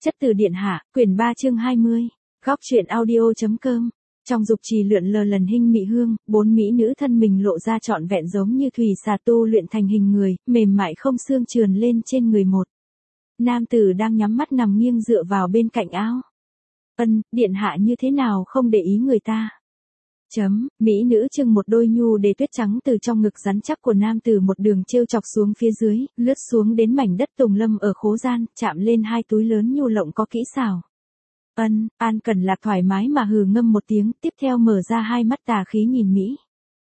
Chất từ điện hạ, quyển 3 chương 20, góc truyện audio.com. Trong dục trì lượn lờ lần hình mị hương, 4 mỹ nữ thân mình lộ ra trọn vẹn giống như thủy xà tu luyện thành hình người, mềm mại không xương trườn lên trên người một. Nam tử đang nhắm mắt nằm nghiêng dựa vào bên cạnh áo. Điện hạ như thế nào không để ý người ta. Mỹ nữ trưng một đôi nhu để tuyết trắng từ trong ngực rắn chắc của nam tử một đường trêu chọc xuống phía dưới, lướt xuống đến mảnh đất tùng lâm ở khố gian, chạm lên hai túi lớn nhu lộng có kỹ xảo. An Cẩn Lạc thoải mái mà hừ ngâm một tiếng, tiếp theo mở ra hai mắt tà khí nhìn Mỹ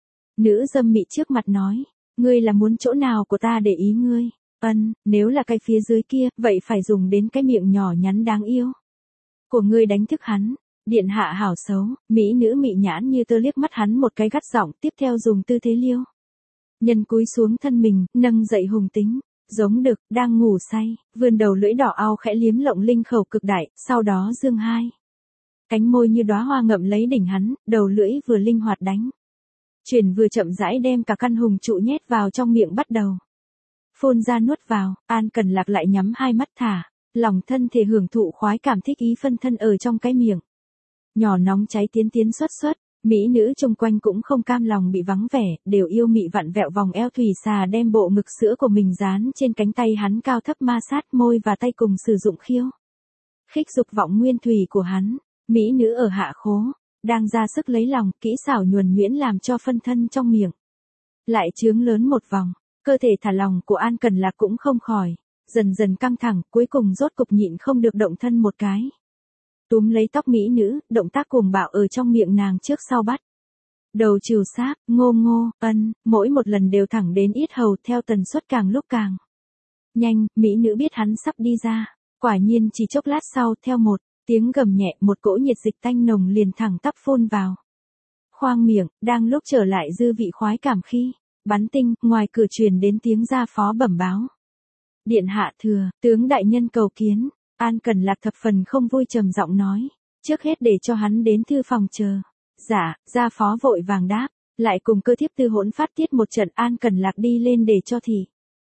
nữ dâm mị trước mặt nói, ngươi là muốn chỗ nào của ta để ý ngươi. Nếu là cái phía dưới kia, vậy phải dùng đến cái miệng nhỏ nhắn đáng yêu của ngươi đánh thức hắn. Điện hạ hảo xấu, mỹ nữ mị nhãn như tơ liếc mắt hắn một cái gắt giọng, tiếp theo dùng tư thế liêu nhân cúi xuống thân mình, nâng dậy hùng tính, giống đực, đang ngủ say, vươn đầu lưỡi đỏ ao khẽ liếm lộng linh khẩu cực đại, sau đó dương hai cánh môi như đóa hoa ngậm lấy đỉnh hắn, đầu lưỡi vừa linh hoạt đánh chuyển vừa chậm rãi đem cả căn hùng trụ nhét vào trong miệng bắt đầu phun ra nuốt vào. An Cẩn Lạc lại nhắm hai mắt thả lòng thân thể hưởng thụ khoái cảm thích ý phân thân ở trong cái miệng nhỏ nóng cháy tiến xuất. Mỹ nữ chung quanh cũng không cam lòng bị vắng vẻ, đều yêu mị vặn vẹo vòng eo thủy xà đem bộ ngực sữa của mình dán trên cánh tay hắn cao thấp ma sát môi và tay cùng sử dụng khiêu khích dục vọng nguyên thủy của hắn. Mỹ nữ ở hạ khố đang ra sức lấy lòng, kỹ xảo nhuần nhuyễn làm cho phân thân trong miệng lại trướng lớn một vòng. Cơ thể thả lòng của An Cẩn Lạc cũng không khỏi dần dần căng thẳng, cuối cùng rốt cục nhịn không được động thân một cái túm lấy tóc mỹ nữ, động tác cuồng bạo ở trong miệng nàng trước sau bắt đầu trừ sáp, ngô, mỗi một lần đều thẳng đến yết hầu theo tần suất càng lúc càng nhanh. Mỹ nữ biết hắn sắp đi ra, quả nhiên chỉ chốc lát sau, theo một tiếng gầm nhẹ, một cỗ nhiệt dịch tanh nồng liền thẳng tắp phun vào khoang miệng. Đang lúc trở lại dư vị khoái cảm khi bắn tinh, ngoài cửa truyền đến tiếng gia phó bẩm báo, điện hạ thừa tướng đại nhân cầu kiến. An Cẩn Lạc thập phần không vui trầm giọng nói, trước hết để cho hắn đến thư phòng chờ. Dạ, gia phó vội vàng đáp, lại cùng cơ thiếp tư hỗn phát tiết một trận. An Cẩn Lạc đi lên để cho thị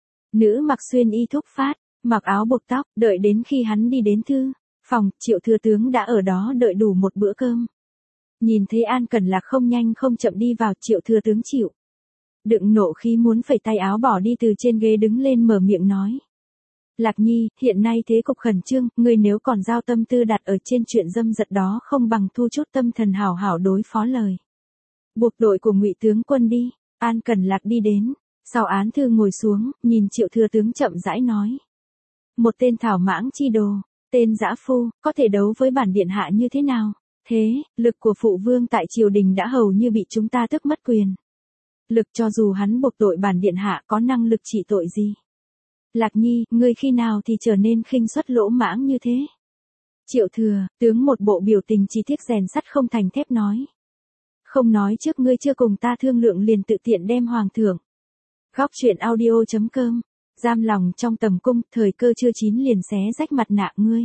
nữ mặc xuyên y thúc phát, mặc áo buộc tóc, đợi đến khi hắn đi đến thư phòng, Triệu thừa tướng đã ở đó đợi đủ một bữa cơm. Nhìn thấy An Cẩn Lạc không nhanh không chậm đi vào, Triệu thừa tướng chịu đựng nộ khí muốn phẩy tay áo bỏ đi, từ trên ghế đứng lên mở miệng nói, Lạc Nhi, hiện nay thế cục khẩn trương, ngươi nếu còn giao tâm tư đặt ở trên chuyện dâm dật đó, không bằng thu chút tâm thần hảo hảo đối phó lời buộc đội của Ngụy tướng quân đi. An Cẩn Lạc đi đến sau án thư ngồi xuống, nhìn Triệu thừa tướng chậm rãi nói, một tên thảo mãng chi đồ, tên dã phu, có thể đấu với bản điện hạ như thế nào? Thế lực của phụ vương tại triều đình đã hầu như bị chúng ta tước mất quyền lực, cho dù hắn buộc tội bản điện hạ có năng lực trị tội gì. Lạc Nhi, ngươi khi nào thì trở nên khinh suất lỗ mãng như thế? Triệu thừa tướng một bộ biểu tình chỉ tiếc rèn sắt không thành thép nói, không nói trước ngươi chưa cùng ta thương lượng liền tự tiện đem hoàng thượng. Góc truyện audio.com. Giam lòng trong tầm cung, thời cơ chưa chín liền xé rách mặt nạ ngươi.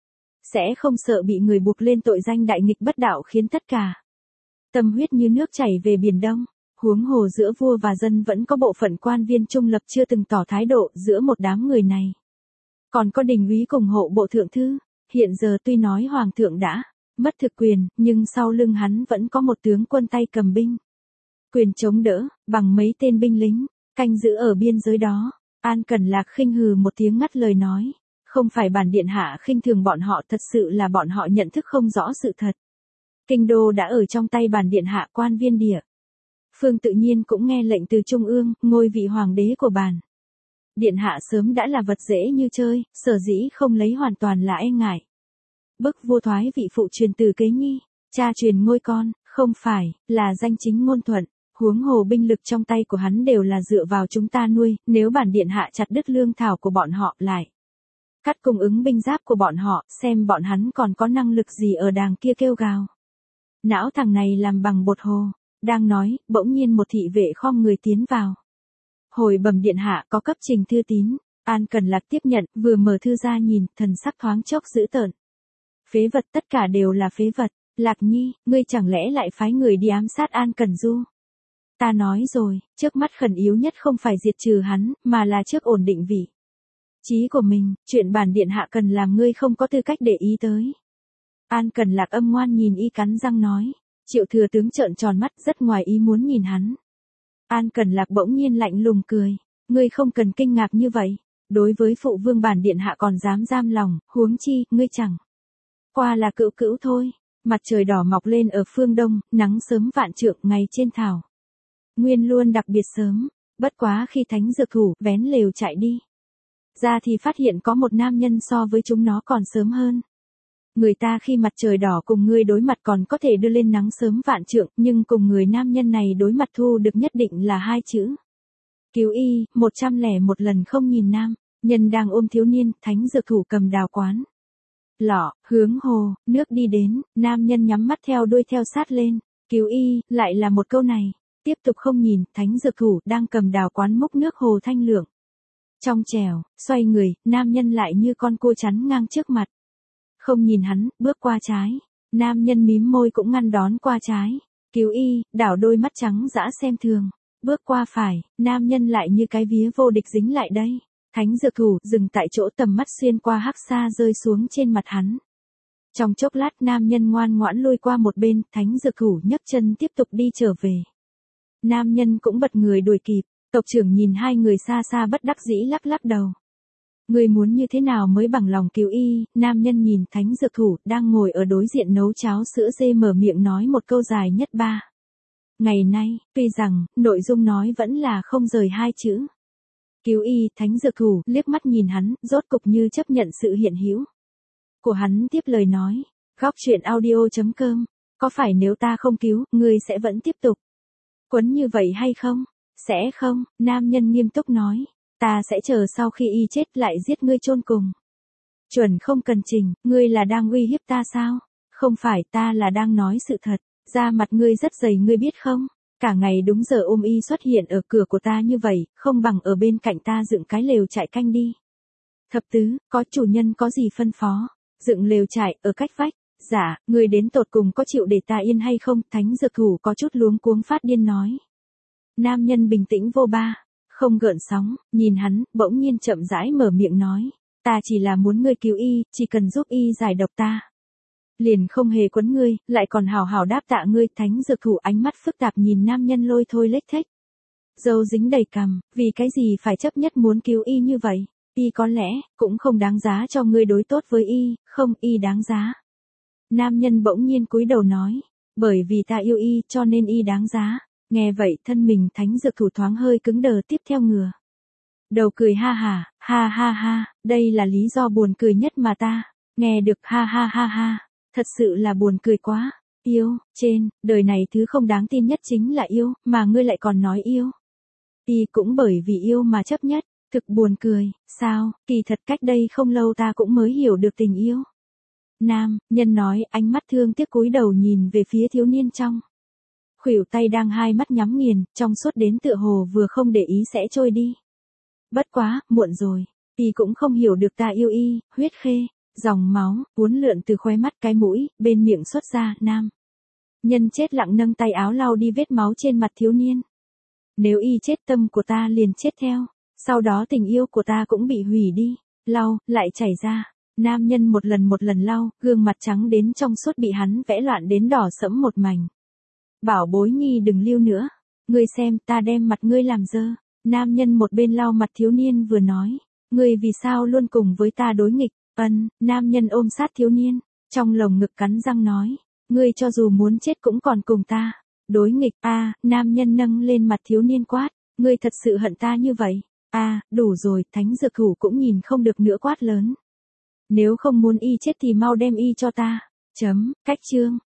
Sẽ không sợ bị người buộc lên tội danh đại nghịch bất đạo, khiến tất cả tâm huyết như nước chảy về biển đông. Huống hồ giữa vua và dân vẫn có bộ phận quan viên trung lập chưa từng tỏ thái độ, giữa một đám người này còn có đình úy cùng hộ bộ thượng thư. Hiện giờ tuy nói hoàng thượng đã mất thực quyền, nhưng sau lưng hắn vẫn có một tướng quân tay cầm binh quyền chống đỡ, bằng mấy tên binh lính canh giữ ở biên giới đó. An Cẩn Lạc khinh hừ một tiếng ngắt lời nói, không phải bản điện hạ khinh thường bọn họ, thật sự là bọn họ nhận thức không rõ sự thật. Kinh đô đã ở trong tay bản điện hạ, quan viên địa phương tự nhiên cũng nghe lệnh từ trung ương, ngôi vị hoàng đế của bản điện hạ sớm đã là vật dễ như chơi, sở dĩ không lấy hoàn toàn là e ngại bức vua thoái vị phụ truyền từ kế nhi, cha truyền ngôi con, không phải là danh chính ngôn thuận. Huống hồ binh lực trong tay của hắn đều là dựa vào chúng ta nuôi, nếu bản điện hạ chặt đứt lương thảo của bọn họ lại cắt cung ứng binh giáp của bọn họ, xem bọn hắn còn có năng lực gì ở đàng kia kêu gào. Não thằng này làm bằng bột hồ. Đang nói, bỗng nhiên một thị vệ khom người tiến vào. Hồi bẩm điện hạ, có cấp trình thư tín. An Cẩn Lạc tiếp nhận, vừa mở thư ra nhìn, thần sắc thoáng chốc dữ tợn. Phế vật, tất cả đều là phế vật. Lạc Nhi, ngươi chẳng lẽ lại phái người đi ám sát An Cẩn Du? Ta nói rồi, trước mắt khẩn yếu nhất không phải diệt trừ hắn, mà là trước ổn định vị Chí của mình, chuyện bản điện hạ cần làm ngươi không có tư cách để ý tới. An Cần Lạc âm ngoan nhìn y cắn răng nói. Triệu thừa tướng trợn tròn mắt rất ngoài ý muốn nhìn hắn. An Cần Lạc bỗng nhiên lạnh lùng cười. Ngươi không cần kinh ngạc như vậy. Đối với phụ vương bản điện hạ còn dám giam lòng, huống chi, ngươi chẳng qua là cữu cữu thôi. Mặt trời đỏ mọc lên ở phương đông, nắng sớm vạn trượng ngày trên thảo nguyên luôn đặc biệt sớm. Bất quá khi thánh dược thủ vén lều chạy đi ra thì phát hiện có một nam nhân so với chúng nó còn sớm hơn. Người ta khi mặt trời đỏ cùng ngươi đối mặt còn có thể đưa lên nắng sớm vạn trượng, nhưng cùng người nam nhân này đối mặt thu được nhất định là 2 chữ. Cứu y, 101 lần không nhìn nam nhân đang ôm thiếu niên, thánh dược thủ cầm đào quán lọ, hướng hồ, nước đi đến, nam nhân nhắm mắt theo đuôi theo sát lên. Cứu y, lại là một câu này. Tiếp tục không nhìn, thánh dược thủ đang cầm đào quán múc nước hồ thanh lượng. Trong trèo, xoay người, nam nhân lại như con cua chắn ngang trước mặt. Không nhìn hắn, bước qua trái. Nam nhân mím môi cũng ngăn đón qua trái. Cứu y, đảo đôi mắt trắng dã xem thường. Bước qua phải, nam nhân lại như cái vía vô địch dính lại đây. Thánh dược thủ dừng tại chỗ, tầm mắt xuyên qua hắc sa rơi xuống trên mặt hắn. Trong chốc lát nam nhân ngoan ngoãn lui qua một bên, thánh dược thủ nhấc chân tiếp tục đi trở về. Nam nhân cũng bật người đuổi kịp. Tộc trưởng nhìn hai người xa xa bất đắc dĩ lắc lắc đầu. Người muốn như thế nào mới bằng lòng cứu y? Nam nhân nhìn thánh dược thủ đang ngồi ở đối diện nấu cháo sữa dê mở miệng nói một câu dài nhất 3 ngày nay, tuy rằng nội dung nói vẫn là không rời 2 chữ. Cứu y, thánh dược thủ liếc mắt nhìn hắn, rốt cục như chấp nhận sự hiện hữu của hắn, tiếp lời nói. Góc truyện audio.com. Có phải nếu ta không cứu, ngươi sẽ vẫn tiếp tục quấn như vậy hay không? Sẽ không, nam nhân nghiêm túc nói. Ta sẽ chờ sau khi y chết lại giết ngươi chôn cùng. Chuẩn không cần trình, ngươi là đang uy hiếp ta sao? Không phải, ta là đang nói sự thật. Da mặt ngươi rất dày ngươi biết không? Cả ngày đúng giờ ôm y xuất hiện ở cửa của ta như vậy, không bằng ở bên cạnh ta dựng cái lều trại canh đi. Thập tứ, có chủ nhân có gì phân phó? Dựng lều trại ở cách vách. Dạ, ngươi đến tột cùng có chịu để ta yên hay không? Thánh dược thủ có chút luống cuống phát điên nói. Nam nhân bình tĩnh vô ba, không gợn sóng, nhìn hắn, bỗng nhiên chậm rãi mở miệng nói. Ta chỉ là muốn ngươi cứu y, chỉ cần giúp y giải độc ta. Liền không hề quấn ngươi, lại còn hào hào đáp tạ ngươi. Thánh dược thủ ánh mắt phức tạp nhìn nam nhân lôi thôi lếch thếch. Dâu dính đầy cằm, vì cái gì phải chấp nhất muốn cứu y như vậy? Y có lẽ, cũng không đáng giá cho ngươi đối tốt với y, không, y đáng giá. Nam nhân bỗng nhiên cúi đầu nói, bởi vì ta yêu y cho nên y đáng giá. Nghe vậy thân mình thánh dược thủ thoáng hơi cứng đờ, tiếp theo ngửa đầu cười ha ha, đây là lý do buồn cười nhất mà ta nghe được, ha, thật sự là buồn cười quá. Yêu, trên đời này thứ không đáng tin nhất chính là yêu, mà ngươi lại còn nói yêu. Y cũng bởi vì yêu mà chấp nhất, thực buồn cười, sao, kỳ thật cách đây không lâu ta cũng mới hiểu được tình yêu. Nam nhân nói, ánh mắt thương tiếc cúi đầu nhìn về phía thiếu niên trong khuỷu tay đang hai mắt nhắm nghiền, trong suốt đến tựa hồ vừa không để ý sẽ trôi đi. Bất quá, muộn rồi, y cũng không hiểu được ta yêu y, huyết khê, dòng máu, uốn lượn từ khóe mắt cái mũi, bên miệng xuất ra, nam. Nhân chết lặng nâng tay áo lau đi vết máu trên mặt thiếu niên. Nếu y chết tâm của ta liền chết theo, sau đó tình yêu của ta cũng bị hủy đi, lau, lại chảy ra. Nam nhân một lần lau, gương mặt trắng đến trong suốt bị hắn vẽ loạn đến đỏ sẫm một mảnh. Bảo bối nhi đừng lưu nữa. Ngươi xem, ta đem mặt ngươi làm dơ. Nam nhân một bên lau mặt thiếu niên vừa nói. Ngươi vì sao luôn cùng với ta đối nghịch? Nam nhân ôm sát thiếu niên. Trong lồng ngực cắn răng nói. Ngươi cho dù muốn chết cũng còn cùng ta. Đối nghịch, nam nhân nâng lên mặt thiếu niên quát. Ngươi thật sự hận ta như vậy? Đủ rồi, thánh dược thủ cũng nhìn không được nữa quát lớn. Nếu không muốn y chết thì mau đem y cho ta. Cách chương.